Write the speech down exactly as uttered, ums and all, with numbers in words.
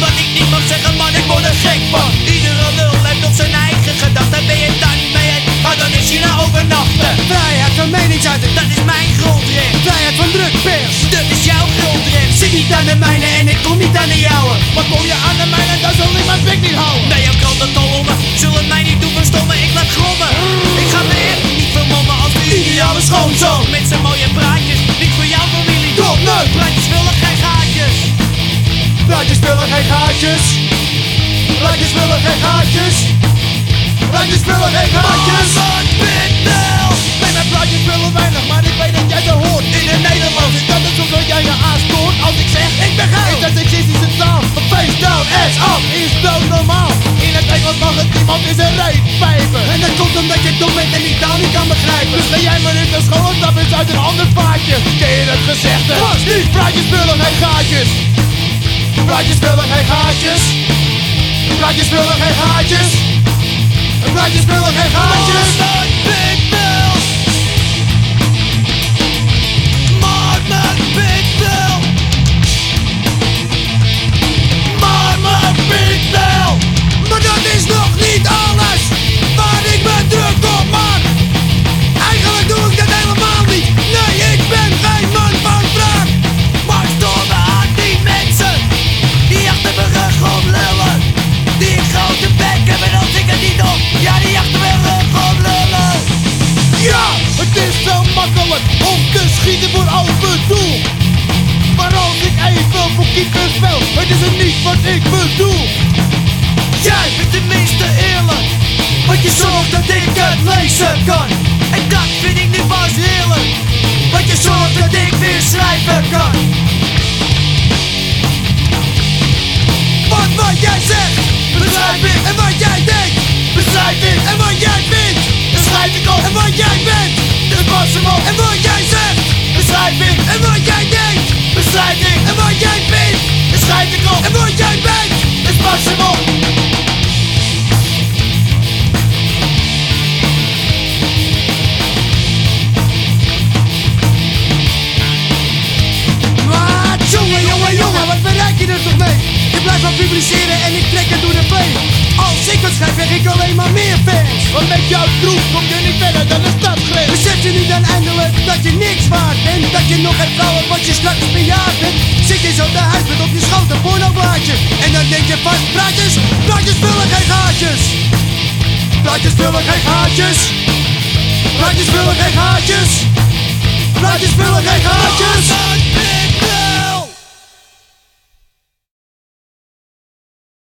wat ik niet mag zeggen, man, ik word er gek van. Iedere lul heeft op zijn eigen gedachten. Ben je het daar niet mee eens, maar dan is je naar overnachten. Vrijheid van meningsuiting, dat is mijn grondrecht. Vrijheid van drukpers, dat is jouw grondrecht. Zit niet aan de mijne en ik kom niet aan de jouwe. Maar kom je aan de mijne, dan zal ik mijn bek niet houden. Nee, jouw krantenkolommen zullen mij niet doen verstommen, ik laat grommen. Ik ga me echt niet vermommen als de ideale schoonzoon. Met zijn mooie praatjes, niet voor jouw familie. Top, nee. Praatjes vullen geen gaatjes. Praatjes vullen geen gaatjes. Praatjes vullen geen gaatjes. Praatjes vullen geen gaatjes. Man, Pitbull. Nee, mijn praatjes vullen weinig, maar ik weet dat jij ze hoort. In het Nederlands is dat het soms dat jij je aanstoort. Als ik zeg, ik ben geil, is dat seksistische taal. Face down, ass up, is dood normaal. In het Engels mag het iemand in zijn reet pijpen. En dat komt omdat je dom bent en die taal niet kan begrijpen. Dus ga jij maar in de school, dat is uit een ander vaatje. Ken je het gezegde? Vast niet. Praatjes vullen geen gaatjes. Praatjes vullen geen gaatjes. Praatjes vullen geen gaatjes. Praatjes vullen geen gaatjes. Man, Pitbull. Man, Pitbull. Man, Pitbull. Maar dat is nog niet alles waar ik me druk op maak. Eigenlijk doe ik dat helemaal niet. Nee, ik ben geen man van wraak. Maar stoor me aan die mensen die achter mijn rug om lullen. Die een grote bek hebben en als ik het niet op. Ja, die achter mijn rug om lullen. Ja, het is zo makkelijk om te schieten voor open doel. Maar als ik even voor keeper speel, het is het niet wat ik bedoel. Jij bent tenminste eerlijk, want je zorgt dat ik het lezen kan. En dat vind ik nu pas heerlijk, want je zorgt dat ik weer schrijven kan. Want wat jij zegt, Beschrijf ik, en wat jij denkt, beschrijf ik, en wat jij vindt, beschrijf ik op, en wat jij bent, dus pas hem op. en wat jij zegt, Beschrijf ik, en wat jij denkt, beschrijf ik, en wat jij vindt, beschrijf ik op, en wat jij bent. dus pas hem op. Maar jongen, jongen, jongen, wat bereik je er toch mee? Je blijft maar publiceren en ik trek het door de play. Als ik wat schrijf, krijg ik alleen maar meer fans. Want met jouw troep kom je niet verder dan de stadgrens. Besef je nu dan eindelijk dat je niks waard bent? Dat je nog hebt vrouwen wat je straks bejaard bent? Zit je zo te huis met op je schoot een pornoblaadje? En dan denk je vast, praatjes, praatjes vullen geen gaatjes. Praatjes vullen geen gaatjes. Praatjes vullen geen gaatjes. Praatjes vullen geen gaatjes.